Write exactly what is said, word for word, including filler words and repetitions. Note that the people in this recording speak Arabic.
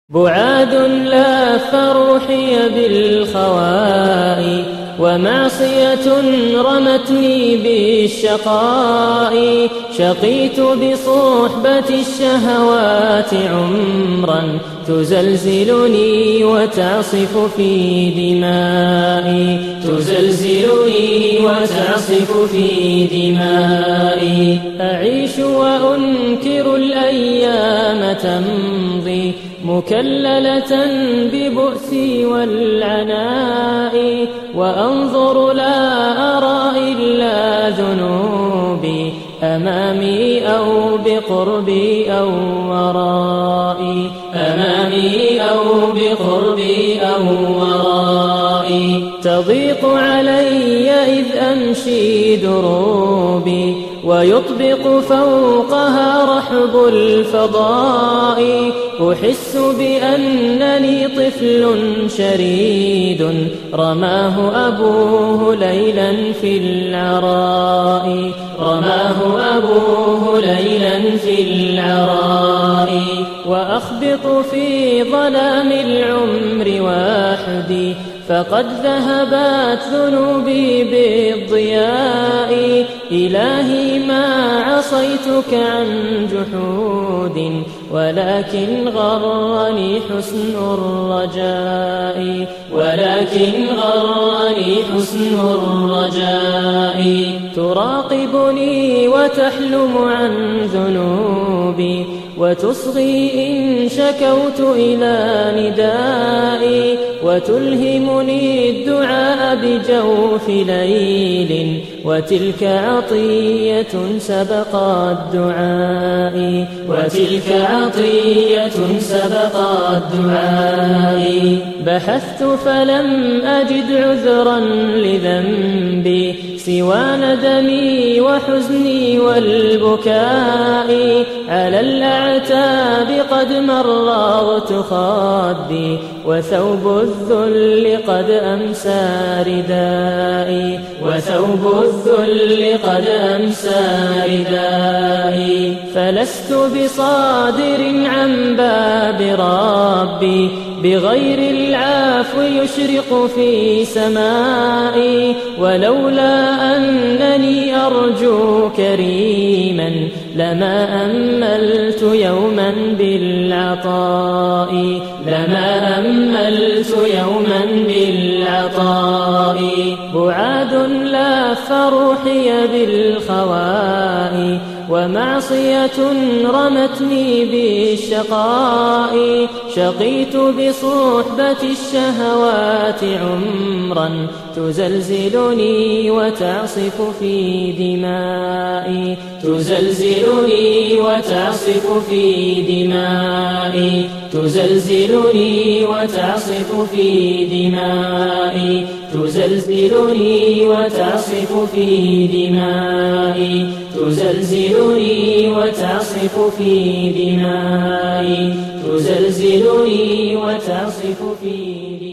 بعاد لاف روحي بالخواء، ومعصية رمتني بالشقاء. شقيت بصحبة الشهوات عمرا تزلزلني وتعصف في دمائي، تزلزلني وتعصف في دمائي. أعيش وأنكر الأيام تمضي مكللة ببؤسي والعناء، وأنظر لا أرى إلا ذنوبي أمامي أو بقربي أو ورائي، أمامي أو بقربي أو ورائي. تضيق علي إذ أمشي دروبي، ويطبق فوقها رحب الفضاء. أحس بأنني طفل شريد رماه أبوه ليلا في العراء، رماه أبوه ليلا في العراء. وأخبط في ظلام العمر وحدي، فقد ذهبت ذنوبي بالضياء. إلهي ما عصيتك عن جحود، ولكن غرني حسن الرجاء، ولكن غرني حسن الرجاء. تراقبني وتحلم عن ذنوبي، وتصغي إن شكوت إلى ندائي. وتلهمني الدعاء بجوف ليل، وتلك عطية سبقت دعائي، وتلك عطية سبقت دعائي. بحثت فلم أجد عذرا لذنبي سوى ندمي وحزني والبكاء. على الأعتاب قد مررت خدي، وثوب الذل قد أمسى ردائي، وثوب الذل قد أمسى ردائي. فلست بصادر عن باب ربي، بغير العفو يشرق في سمائي. ولولا أنني أرجو كريما، لما أملت يوما بالعطاء، لما أملت يوما بالعطاء. بعاد لاف روحي بالخواء، ومعصية رمتني بالشقاء. شقيت بصحبة الشهوات عمرا تزلزلني وتعصف في دمائي، تزلزلني وتعصف في دمائي، تزلزلني وتعصف في دمائي، تزلزلني وتعصف في دمائي، تزلزلني وتعصف في دمائي، تزلزلني وتعصف في دمائي.